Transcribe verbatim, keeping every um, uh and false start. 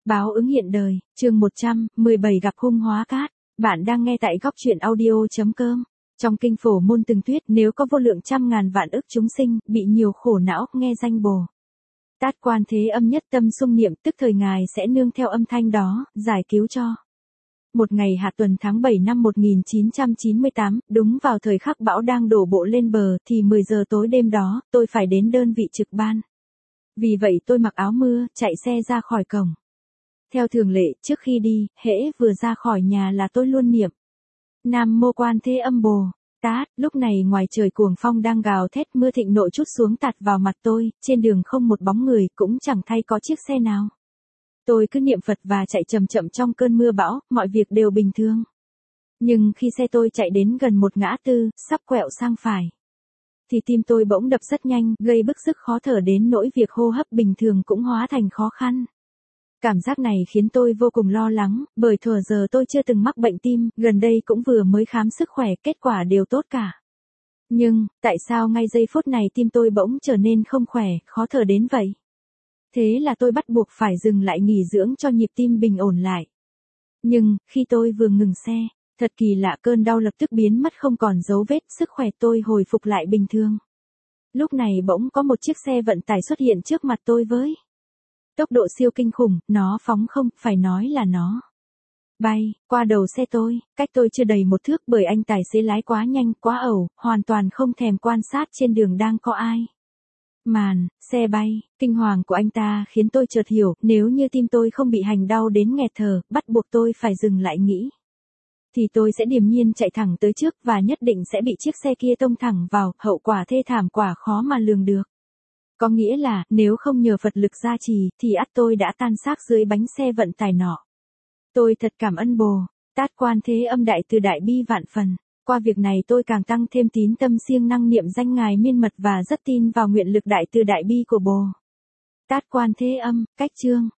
Báo ứng hiện đời, chương một trăm mười bảy gặp hung hóa cát. Bạn đang nghe tại góc truyện audio.com. Trong kinh phổ môn từng thuyết, nếu có vô lượng trăm ngàn vạn ức chúng sinh, bị nhiều khổ não, nghe danh Bồ Tát Quan Thế Âm nhất tâm sung niệm, tức thời Ngài sẽ nương theo âm thanh đó, giải cứu cho. Một ngày hạ tuần tháng bảy năm một nghìn chín trăm chín mươi tám, đúng vào thời khắc bão đang đổ bộ lên bờ, thì mười giờ tối đêm đó, tôi phải đến đơn vị trực ban. Vì vậy tôi mặc áo mưa, chạy xe ra khỏi cổng. Theo thường lệ, trước khi đi, hễ vừa ra khỏi nhà là tôi luôn niệm Nam Mô Quan Thế Âm Bồ Tát. Lúc này ngoài trời cuồng phong đang gào thét, mưa thịnh nộ trút xuống tạt vào mặt tôi, trên đường không một bóng người, cũng chẳng thay có chiếc xe nào. Tôi cứ niệm Phật và chạy chậm chậm trong cơn mưa bão, mọi việc đều bình thường. Nhưng khi xe tôi chạy đến gần một ngã tư, sắp quẹo sang phải, thì tim tôi bỗng đập rất nhanh, gây bức sức khó thở đến nỗi việc hô hấp bình thường cũng hóa thành khó khăn. Cảm giác này khiến tôi vô cùng lo lắng, bởi thuở giờ tôi chưa từng mắc bệnh tim, gần đây cũng vừa mới khám sức khỏe, kết quả đều tốt cả. Nhưng, tại sao ngay giây phút này tim tôi bỗng trở nên không khỏe, khó thở đến vậy? Thế là tôi bắt buộc phải dừng lại nghỉ dưỡng cho nhịp tim bình ổn lại. Nhưng, khi tôi vừa ngừng xe, thật kỳ lạ, cơn đau lập tức biến mất không còn dấu vết, sức khỏe tôi hồi phục lại bình thường. Lúc này bỗng có một chiếc xe vận tải xuất hiện trước mặt tôi với tốc độ siêu kinh khủng, nó phóng không, phải nói là nó bay qua đầu xe tôi, cách tôi chưa đầy một thước, bởi anh tài xế lái quá nhanh, quá ẩu, hoàn toàn không thèm quan sát trên đường đang có ai. Màn xe bay kinh hoàng của anh ta khiến tôi chợt hiểu, nếu như tim tôi không bị hành đau đến nghẹt thở, bắt buộc tôi phải dừng lại nghĩ, thì tôi sẽ điềm nhiên chạy thẳng tới trước, và nhất định sẽ bị chiếc xe kia tông thẳng vào, hậu quả thê thảm quả khó mà lường được. Có nghĩa là, nếu không nhờ Phật lực gia trì, thì ắt tôi đã tan xác dưới bánh xe vận tải nọ. Tôi thật cảm ơn Bồ Tát Quan Thế Âm đại từ đại bi vạn phần. Qua việc này tôi càng tăng thêm tín tâm siêng năng niệm danh Ngài miên mật và rất tin vào nguyện lực đại từ đại bi của Bồ Tát Quan Thế Âm. Cách chương